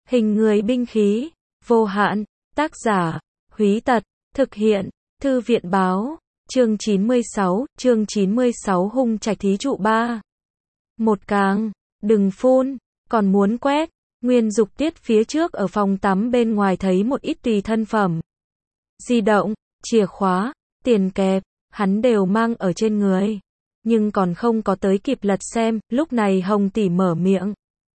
Hình người binh khí, vô hạn, tác giả, Húy Tật, thực hiện, Thư viện báo, chương 96 hung trạch thí trụ 3. Một càng, đừng phun, còn muốn quét, Nguyên Dục Tiết phía trước ở phòng tắm bên ngoài thấy một ít tùy thân phẩm. Di động, chìa khóa, tiền kẹp, hắn đều mang ở trên người. Nhưng còn không có tới kịp lật xem, lúc này Hồng tỷ mở miệng.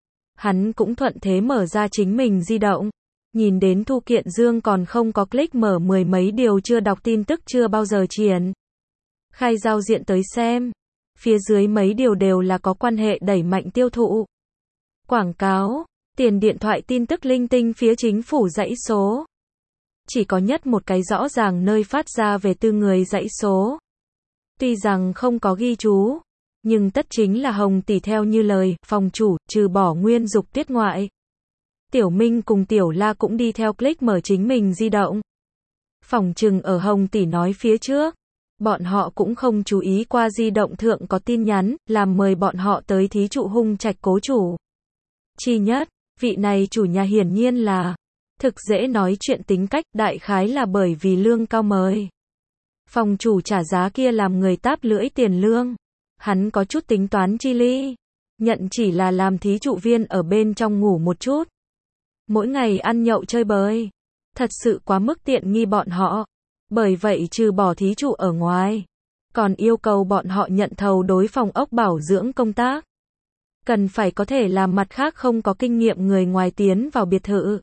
Hắn cũng thuận thế mở ra chính mình di động. Nhìn đến Thu Kiện Dương còn không có click mở mười mấy điều chưa đọc tin tức chưa bao giờ triển khai giao diện tới xem. Phía dưới mấy điều đều là có quan hệ đẩy mạnh tiêu thụ. Quảng cáo, tiền điện thoại tin tức linh tinh phía chính phủ dãy số. Chỉ có nhất một cái rõ ràng nơi phát ra về tư người dãy số. Tuy rằng không có ghi chú, nhưng tất chính là Hồng tỷ theo như lời, phòng chủ, trừ bỏ Nguyên Dục Tiết ngoại. Tiểu Minh cùng Tiểu La cũng đi theo click mở chính mình di động. Phỏng chừng ở Hồng tỷ nói phía trước, bọn họ cũng không chú ý qua di động thượng có tin nhắn, làm mời bọn họ tới thí trụ hung trạch cố chủ. Chi nhất, vị này chủ nhà hiển nhiên là thực dễ nói chuyện tính cách, đại khái là bởi vì lương cao mời. Phòng chủ trả giá kia làm người táp lưỡi tiền lương. Hắn có chút tính toán chi ly. Nhận chỉ là làm thí trụ viên ở bên trong ngủ một chút. Mỗi ngày ăn nhậu chơi bời. Thật sự quá mức tiện nghi bọn họ. Bởi vậy trừ bỏ thí trụ ở ngoài, còn yêu cầu bọn họ nhận thầu đối phòng ốc bảo dưỡng công tác. Cần phải có thể làm mặt khác không có kinh nghiệm người ngoài tiến vào biệt thự.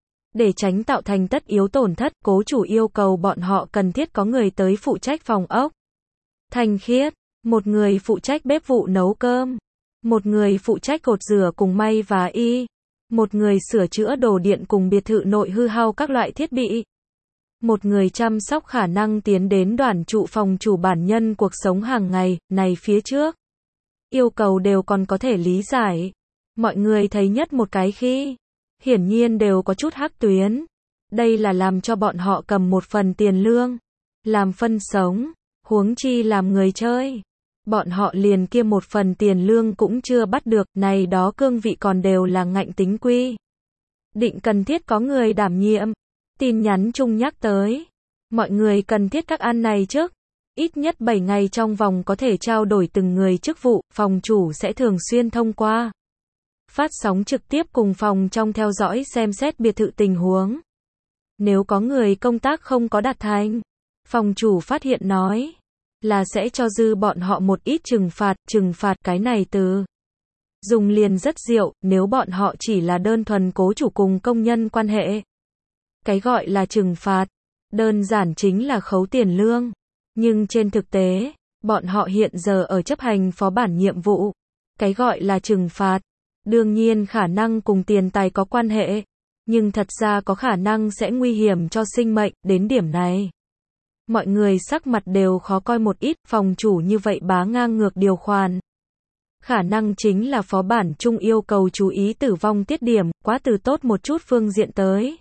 Để tránh tạo thành tất yếu tổn thất, cố chủ yêu cầu bọn họ cần thiết có người tới phụ trách phòng ốc. Thanh khiết, một người phụ trách bếp vụ nấu cơm, một người phụ trách cột rửa cùng may và y, một người sửa chữa đồ điện cùng biệt thự nội hư hao các loại thiết bị, một người chăm sóc khả năng tiến đến đoàn trụ phòng chủ bản nhân cuộc sống hàng ngày, này phía trước. Yêu cầu đều còn có thể lý giải. Mọi người thấy nhất một cái khi, hiển nhiên đều có chút hắc tuyến. Đây là làm cho bọn họ cầm một phần tiền lương, làm phân sống, huống chi làm người chơi. Bọn họ liền kia một phần tiền lương cũng chưa bắt được, này đó cương vị còn đều là ngạnh tính quy. Định cần thiết có người đảm nhiệm. Tin nhắn chung nhắc tới. Mọi người cần thiết các ăn này trước. Ít nhất 7 ngày trong vòng có thể trao đổi từng người chức vụ, phòng chủ sẽ thường xuyên thông qua. Phát sóng trực tiếp cùng phòng trong theo dõi xem xét biệt thự tình huống. Nếu có người công tác không có đạt thành, phòng chủ phát hiện nói, là sẽ cho dư bọn họ một ít trừng phạt cái này từ. Dùng liền rất diệu, nếu bọn họ chỉ là đơn thuần cố chủ cùng công nhân quan hệ. Cái gọi là trừng phạt, đơn giản chính là khấu tiền lương. Nhưng trên thực tế, bọn họ hiện giờ ở chấp hành phó bản nhiệm vụ. Cái gọi là trừng phạt, đương nhiên khả năng cùng tiền tài có quan hệ, nhưng thật ra có khả năng sẽ nguy hiểm cho sinh mệnh, đến điểm này. Mọi người sắc mặt đều khó coi một ít, phòng chủ như vậy bá ngang ngược điều khoản. Khả năng chính là phó bản chung yêu cầu chú ý tử vong tiết điểm, quá từ tốt một chút phương diện tới.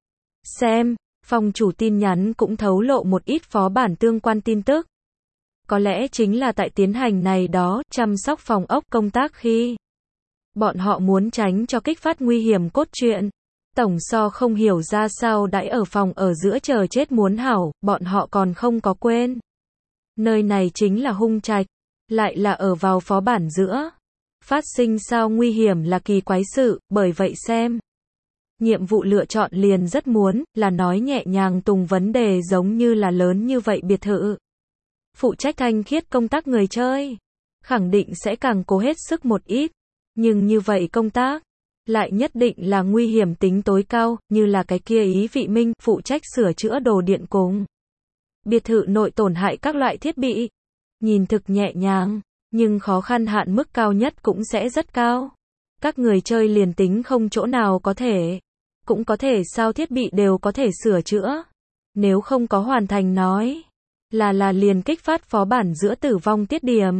Xem, phòng chủ tin nhắn cũng thấu lộ một ít phó bản tương quan tin tức. Có lẽ chính là tại tiến hành này đó, chăm sóc phòng ốc công tác khi bọn họ muốn tránh cho kích phát nguy hiểm cốt truyện. Tổng so không hiểu ra sao đãi ở phòng ở giữa chờ chết muốn hảo, bọn họ còn không có quên. Nơi này chính là hung trạch, lại là ở vào phó bản giữa. Phát sinh sao nguy hiểm là kỳ quái sự, bởi vậy xem. Nhiệm vụ lựa chọn liền rất muốn, là nói nhẹ nhàng tùng vấn đề giống như là lớn như vậy biệt thự. Phụ trách thanh khiết công tác người chơi. Khẳng định sẽ càng cố hết sức một ít. Nhưng như vậy công tác, lại nhất định là nguy hiểm tính tối cao, như là cái kia Ý Vị Minh, phụ trách sửa chữa đồ điện cùng biệt thự nội tổn hại các loại thiết bị. Nhìn thực nhẹ nhàng, nhưng khó khăn hạn mức cao nhất cũng sẽ rất cao. Các người chơi liền tính không chỗ nào có thể, cũng có thể sao thiết bị đều có thể sửa chữa. Nếu không có hoàn thành nói, là liền kích phát phó bản giữa tử vong tiết điểm.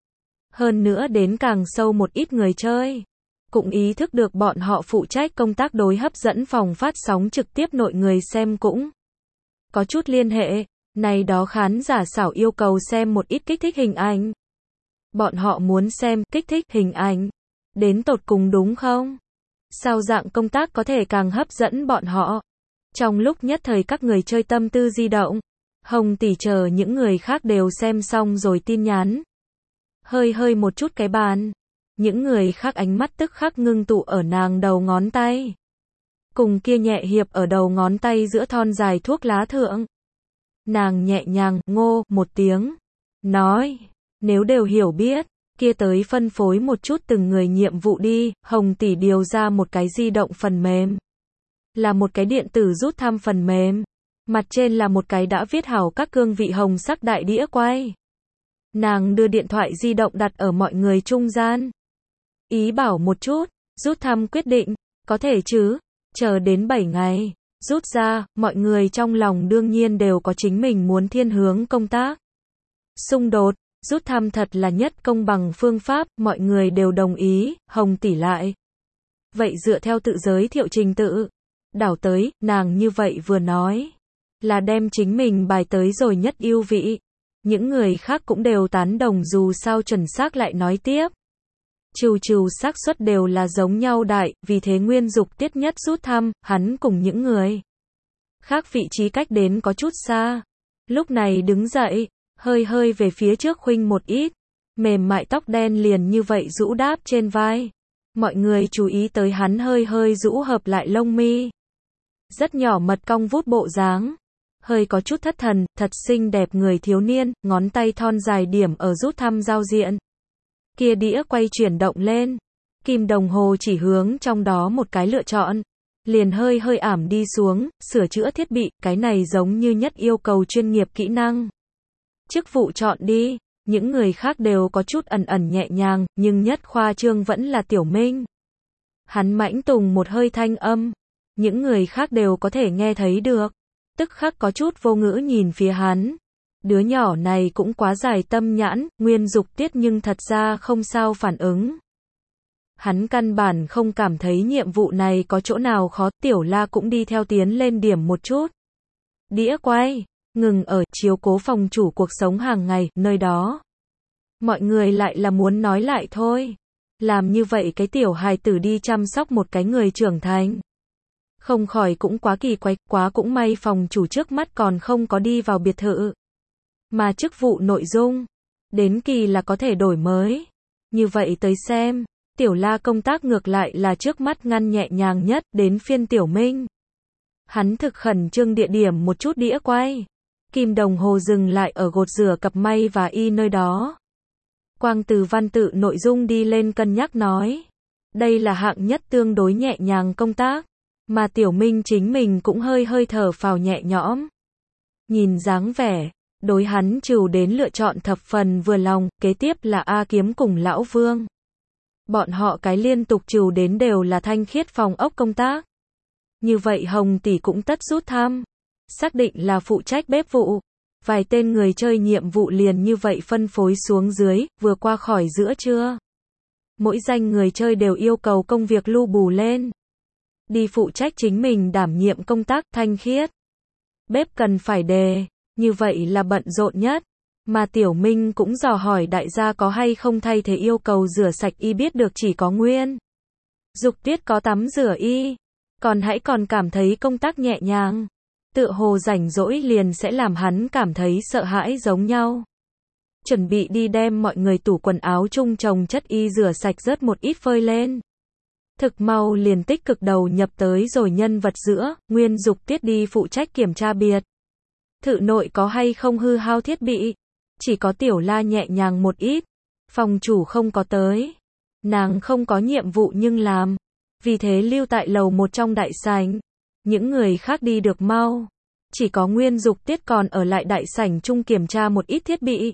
Hơn nữa đến càng sâu một ít người chơi, cũng ý thức được bọn họ phụ trách công tác đối hấp dẫn phòng phát sóng trực tiếp nội người xem cũng có chút liên hệ. Này đó khán giả xảo yêu cầu xem một ít kích thích hình ảnh. Bọn họ muốn xem kích thích hình ảnh. Đến tột cùng đúng không? Sao dạng công tác có thể càng hấp dẫn bọn họ? Trong lúc nhất thời các người chơi tâm tư di động, Hồng tỷ chờ những người khác đều xem xong rồi tin nhắn. Hơi hơi một chút cái bàn. Những người khác ánh mắt tức khắc ngưng tụ ở nàng đầu ngón tay. Cùng kia nhẹ hiệp ở đầu ngón tay giữa thon dài thuốc lá thượng. Nàng nhẹ nhàng, ngô, một tiếng. Nói, nếu đều hiểu biết, kia tới phân phối một chút từng người nhiệm vụ đi. Hồng tỷ điều ra một cái di động phần mềm. Là một cái điện tử rút thăm phần mềm. Mặt trên là một cái đã viết hảo các cương vị hồng sắc đại đĩa quay. Nàng đưa điện thoại di động đặt ở mọi người trung gian. Ý bảo một chút, rút thăm quyết định, có thể chứ, chờ đến 7 ngày, rút ra, mọi người trong lòng đương nhiên đều có chính mình muốn thiên hướng công tác. Xung đột, rút thăm thật là nhất công bằng phương pháp, mọi người đều đồng ý, Hồng tỷ lại. Vậy dựa theo tự giới thiệu trình tự, đảo tới, nàng như vậy vừa nói, là đem chính mình bài tới rồi nhất ưu vị. Những người khác cũng đều tán đồng dù sao chuẩn xác lại nói tiếp. Trừ xác suất đều là giống nhau đại, vì thế Nguyên Dục Tiết nhất rút thăm, hắn cùng những người khác vị trí cách đến có chút xa. Lúc này đứng dậy, hơi hơi về phía trước khuynh một ít, mềm mại tóc đen liền như vậy rũ đáp trên vai. Mọi người chú ý tới hắn hơi hơi rũ hợp lại lông mi. Rất nhỏ mật cong vút bộ dáng. Hơi có chút thất thần, thật xinh đẹp người thiếu niên, ngón tay thon dài điểm ở rút thăm giao diện. Kia đĩa quay chuyển động lên. Kim đồng hồ chỉ hướng trong đó một cái lựa chọn. Liền hơi hơi ảm đi xuống, sửa chữa thiết bị, cái này giống như nhất yêu cầu chuyên nghiệp kỹ năng. Chức vụ chọn đi, những người khác đều có chút ẩn ẩn nhẹ nhàng, nhưng nhất khoa trương vẫn là Tiểu Minh. Hắn mãnh tùng một hơi thanh âm. Những người khác đều có thể nghe thấy được. Tức khắc có chút vô ngữ nhìn phía hắn. Đứa nhỏ này cũng quá dài tâm nhãn, Nguyên Dục Tiết nhưng thật ra không sao phản ứng. Hắn căn bản không cảm thấy nhiệm vụ này có chỗ nào khó, Tiểu La cũng đi theo tiến lên điểm một chút. Đĩa quay, ngừng ở chiếu cố phòng chủ cuộc sống hàng ngày, nơi đó. Mọi người lại là muốn nói lại thôi. Làm như vậy cái tiểu hài tử đi chăm sóc một cái người trưởng thành. Không khỏi cũng quá kỳ quái, quá cũng may phòng chủ trước mắt còn không có đi vào biệt thự. Mà chức vụ nội dung, đến kỳ là có thể đổi mới. Như vậy tới xem, Tiểu La công tác ngược lại là trước mắt ngăn nhẹ nhàng nhất, đến phiên Tiểu Minh. Hắn thực khẩn trương địa điểm một chút đĩa quay. Kim đồng hồ dừng lại ở gột rửa cặp may và y nơi đó. Quang từ văn tự nội dung đi lên cân nhắc nói. Đây là hạng nhất tương đối nhẹ nhàng công tác. Mà Tiểu Minh chính mình cũng hơi hơi thở phào nhẹ nhõm. Nhìn dáng vẻ, đối hắn trừ đến lựa chọn thập phần vừa lòng, kế tiếp là A Kiếm cùng Lão Vương. Bọn họ cái liên tục trừ đến đều là thanh khiết phòng ốc công tác. Như vậy Hồng tỷ cũng tất rút thăm. Xác định là phụ trách bếp vụ. Vài tên người chơi nhiệm vụ liền như vậy phân phối xuống dưới, vừa qua khỏi giữa trưa. Mỗi danh người chơi đều yêu cầu công việc lưu bù lên. Đi phụ trách chính mình đảm nhiệm công tác thanh khiết. Bếp cần phải đề, như vậy là bận rộn nhất. Mà Tiểu Minh cũng dò hỏi đại gia có hay không thay thế yêu cầu rửa sạch y, biết được chỉ có Nguyên Dục Tiết có tắm rửa y. Còn còn cảm thấy công tác nhẹ nhàng. Tựa hồ rảnh rỗi liền sẽ làm hắn cảm thấy sợ hãi giống nhau. Chuẩn bị đi đem mọi người tủ quần áo chung chồng chất y rửa sạch rớt một ít phơi lên. Thực mau liền tích cực đầu nhập tới rồi nhân vật giữa, Nguyên Dục Tiết đi phụ trách kiểm tra biệt thự nội có hay không hư hao thiết bị. Chỉ có Tiểu La nhẹ nhàng một ít. Phòng chủ không có tới. Nàng không có nhiệm vụ nhưng làm. Vì thế lưu tại lầu một trong đại sảnh. Những người khác đi được mau. Chỉ có Nguyên Dục Tiết còn ở lại đại sảnh chung kiểm tra một ít thiết bị.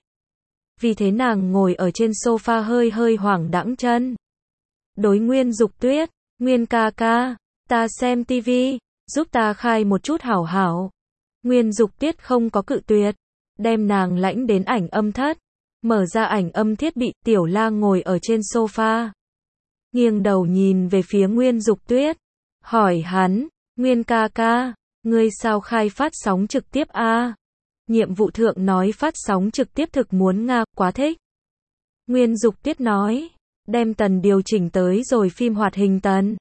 Vì thế nàng ngồi ở trên sofa hơi hơi hoảng đãng chân. Đối Nguyên Dục Tuyết, Nguyên ca ca, ta xem tivi, giúp ta khai một chút hảo hảo. Nguyên Dục Tiết không có cự tuyệt, đem nàng lãnh đến ảnh âm thất, mở ra ảnh âm thiết bị, Tiểu La ngồi ở trên sofa. Nghiêng đầu nhìn về phía Nguyên Dục Tuyết, hỏi hắn, Nguyên ca ca, ngươi sao khai phát sóng trực tiếp a? Nhiệm vụ thượng nói phát sóng trực tiếp thực muốn Nga, quá thích. Nguyên Dục Tiết nói. Đem tần điều chỉnh tới rồi phim hoạt hình tần.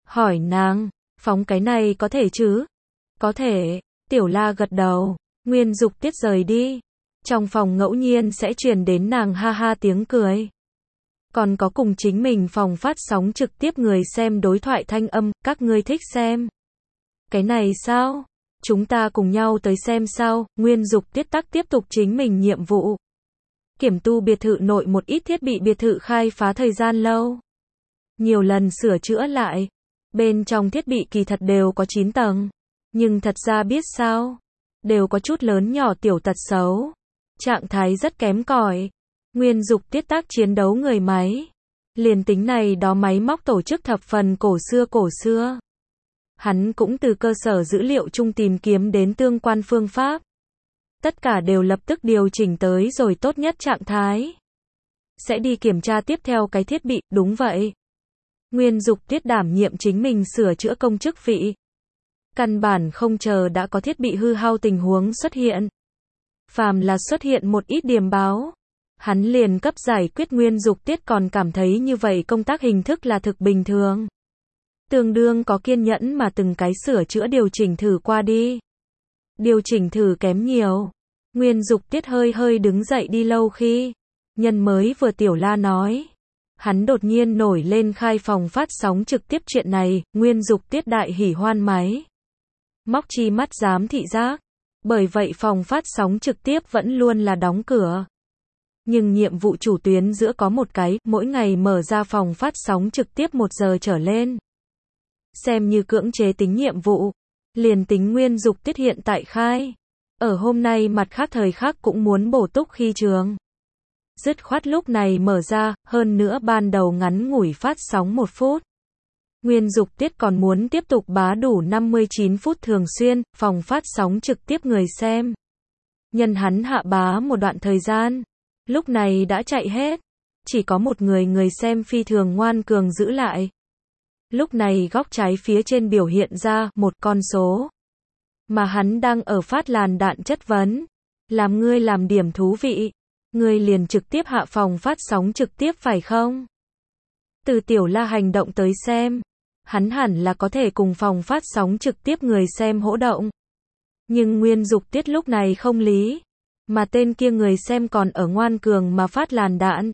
hỏi nàng, phóng cái này có thể chứ? Có thể, Tiểu La gật đầu. Nguyên Dục Tiết rời đi. Trong phòng ngẫu nhiên sẽ truyền đến nàng ha ha tiếng cười. Còn có cùng chính mình phòng phát sóng trực tiếp người xem đối thoại thanh âm, các ngươi thích xem. Cái này sao? Chúng ta cùng nhau tới xem sao? Nguyên Dục Tiết tắc tiếp tục chính mình nhiệm vụ. Kiểm tu biệt thự nội một ít thiết bị biệt thự khai phá thời gian lâu. Nhiều lần sửa chữa lại. Bên trong thiết bị kỳ thật đều có 9 tầng. Nhưng thật ra biết sao? Đều có chút lớn nhỏ tiểu tật xấu. Trạng thái rất kém cỏi. Nguyên Dục Tiết tác chiến đấu người máy. Liền tính này đó máy móc tổ chức thập phần cổ xưa. Hắn cũng từ cơ sở dữ liệu chung tìm kiếm đến tương quan phương pháp. Tất cả đều lập tức điều chỉnh tới rồi tốt nhất trạng thái. Sẽ đi kiểm tra tiếp theo cái thiết bị, đúng vậy. Nguyên Dục Tiết đảm nhiệm chính mình sửa chữa công chức vị. Căn bản không chờ đã có thiết bị hư hao tình huống xuất hiện. Phàm là xuất hiện một ít điểm báo. Hắn liền cấp giải quyết. Nguyên Dục Tiết còn cảm thấy như vậy công tác hình thức là thực bình thường. Tương đương có kiên nhẫn mà từng cái sửa chữa điều chỉnh thử qua đi. Điều chỉnh thử kém nhiều. Nguyên Dục Tiết hơi đứng dậy đi lâu khi. Nhân mới vừa Tiểu La nói. Hắn đột nhiên nổi lên khai phòng phát sóng trực tiếp chuyện này. Nguyên Dục Tiết đại hỉ hoan máy. Móc chi mắt giám thị giác. Bởi vậy phòng phát sóng trực tiếp vẫn luôn là đóng cửa. Nhưng nhiệm vụ chủ tuyến giữa có một cái, mỗi ngày mở ra phòng phát sóng trực tiếp 1 giờ trở lên. Xem như cưỡng chế tính nhiệm vụ. Liền tính Nguyên Dục Tiết hiện tại khai. Ở hôm nay mặt khác thời khác cũng muốn bổ túc khi trường. Dứt khoát lúc này mở ra, hơn nữa ban đầu ngắn ngủi phát sóng 1 phút. Nguyên Dục Tiết còn muốn tiếp tục bá đủ 59 phút thường xuyên, phòng phát sóng trực tiếp người xem. Nhân hắn hạ bá một đoạn thời gian. Lúc này đã chạy hết. Chỉ có một người xem phi thường ngoan cường giữ lại. Lúc này góc trái phía trên biểu hiện ra một con số. Mà hắn đang ở phát làn đạn chất vấn. Làm ngươi làm điểm thú vị. Ngươi liền trực tiếp hạ phòng phát sóng trực tiếp phải không? Từ Tiểu La hành động tới xem. Hắn hẳn là có thể cùng phòng phát sóng trực tiếp người xem hỗ động. Nhưng Nguyên Dục Tiết lúc này không lý. Mà tên kia người xem còn ở ngoan cường mà phát làn đạn.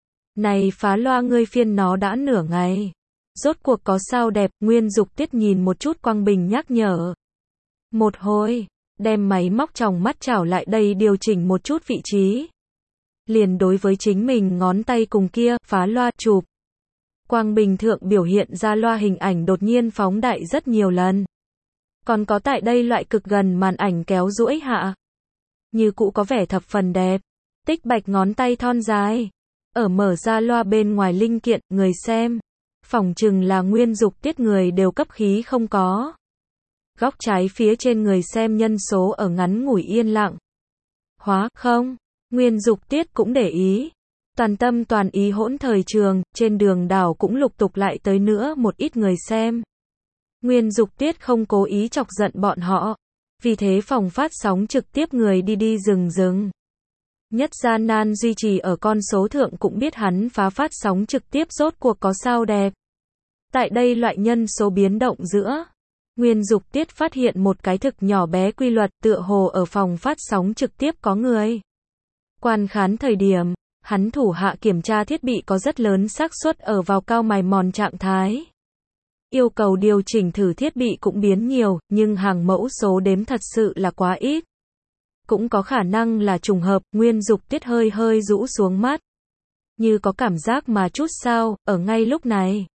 Này phá loa ngươi phiên nó đã nửa ngày. Rốt cuộc có sao đẹp? Nguyên Dục Tiết nhìn một chút quang bình nhắc nhở. Một hồi, đem máy móc tròng mắt chảo lại đây điều chỉnh một chút vị trí. Liền đối với chính mình ngón tay cùng kia, phá loa, chụp. Quang bình thượng biểu hiện ra loa hình ảnh đột nhiên phóng đại rất nhiều lần. Còn có tại đây loại cực gần màn ảnh kéo duỗi hạ. Như cũ có vẻ thập phần đẹp. Tích bạch ngón tay thon dài. Ở mở ra loa bên ngoài linh kiện, người xem. Phỏng chừng là Nguyên Dục Tiết người đều cấp khí không có. Góc trái phía trên người xem nhân số ở ngắn ngủi yên lặng. Hóa, không. Nguyên Dục Tiết cũng để ý. Toàn tâm toàn ý hỗn thời trường, trên đường đảo cũng lục tục lại tới nữa một ít người xem. Nguyên Dục Tiết không cố ý chọc giận bọn họ. Vì thế phòng phát sóng trực tiếp người đi dừng. Nhất gian nan duy trì ở con số thượng cũng biết hắn phá phát sóng trực tiếp rốt cuộc có sao đẹp. Tại đây loại nhân số biến động giữa. Nguyên Dục Tiết phát hiện một cái thực nhỏ bé quy luật tựa hồ ở phòng phát sóng trực tiếp có người. Quan khán thời điểm, hắn thủ hạ kiểm tra thiết bị có rất lớn xác suất ở vào cao mài mòn trạng thái. Yêu cầu điều chỉnh thử thiết bị cũng biến nhiều, nhưng hàng mẫu số đếm thật sự là quá ít. Cũng có khả năng là trùng hợp. Nguyên Dục Tiết hơi rũ xuống mắt. Như có cảm giác mà chút sao, ở ngay lúc này.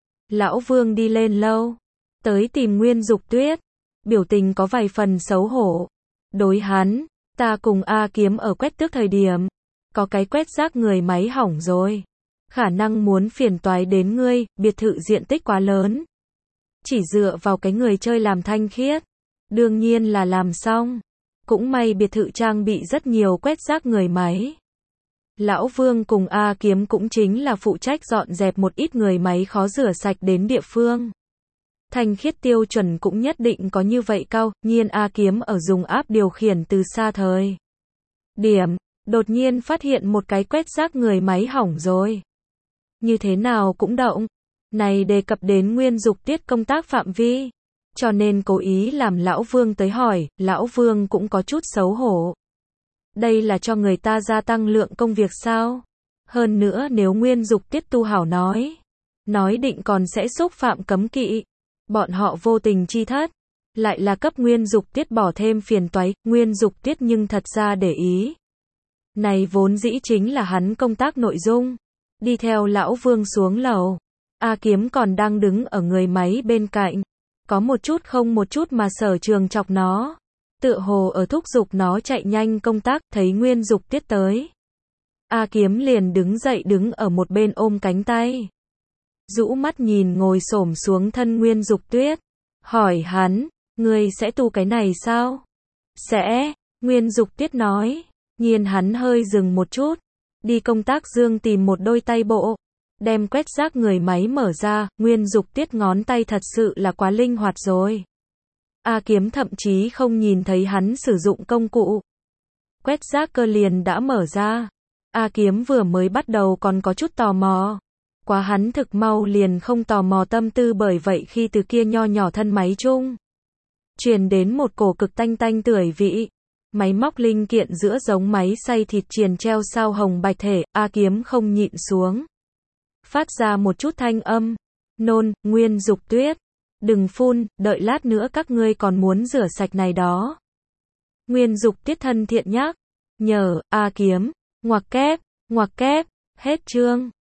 Lão Vương đi lên lâu. Tới tìm Nguyên Dục Tiết. Biểu tình có vài phần xấu hổ. Đối hắn, ta cùng A Kiếm ở quét tước thời điểm. Có cái quét rác người máy hỏng rồi. Khả năng muốn phiền toái đến ngươi, biệt thự diện tích quá lớn. Chỉ dựa vào cái người chơi làm thanh khiết. Đương nhiên là làm xong. Cũng may biệt thự trang bị rất nhiều quét rác người máy. Lão Vương cùng A Kiếm cũng chính là phụ trách dọn dẹp một ít người máy khó rửa sạch đến địa phương. Thanh khiết tiêu chuẩn cũng nhất định có như vậy cao, nhiên A Kiếm ở dùng áp điều khiển từ xa thời điểm, đột nhiên phát hiện một cái quét rác người máy hỏng rồi. Như thế nào cũng động. Này đề cập đến Nguyên Dục Tiết công tác phạm vi, cho nên cố ý làm Lão Vương tới hỏi, Lão Vương cũng có chút xấu hổ. Đây là cho người ta gia tăng lượng công việc sao? Hơn nữa nếu Nguyên Dục Tiết tu hảo nói định còn sẽ xúc phạm cấm kỵ. Bọn họ vô tình chi thất, lại là cấp Nguyên Dục Tiết bỏ thêm phiền toái, Nguyên Dục Tiết nhưng thật ra để ý. Này vốn dĩ chính là hắn công tác nội dung. Đi theo Lão Vương xuống lầu, A Kiếm còn đang đứng ở người máy bên cạnh. Có một chút không một chút mà Sở Trường chọc nó. Tựa hồ ở thúc giục nó chạy nhanh công tác, thấy Nguyên Dục Tiết tới. A Kiếm liền đứng dậy đứng ở một bên ôm cánh tay. Rũ mắt nhìn ngồi xổm xuống thân Nguyên Dục Tuyết. Hỏi hắn, ngươi sẽ tu cái này sao? Sẽ, Nguyên Dục Tiết nói. Nhiên hắn hơi dừng một chút. Đi công tác dương tìm một đôi tay bộ. Đem quét rác người máy mở ra, Nguyên Dục Tiết ngón tay thật sự là quá linh hoạt rồi. A Kiếm thậm chí không nhìn thấy hắn sử dụng công cụ. Quét rác cơ liền đã mở ra. A Kiếm vừa mới bắt đầu còn có chút tò mò. Quá hắn thực mau liền không tò mò tâm tư, bởi vậy khi từ kia nho nhỏ thân máy chung truyền đến một cổ cực tanh tanh tưởi vị. Máy móc linh kiện giữa giống máy xay thịt triền treo sao hồng bạch thể, A Kiếm không nhịn xuống. Phát ra một chút thanh âm. Nôn, Nguyên Dục Tuyết. Đừng phun, đợi lát nữa các ngươi còn muốn rửa sạch này đó. Nguyên Dục Tiết thân thiện nhắc nhở, A Kiếm. Ngoặc kép, hết chương.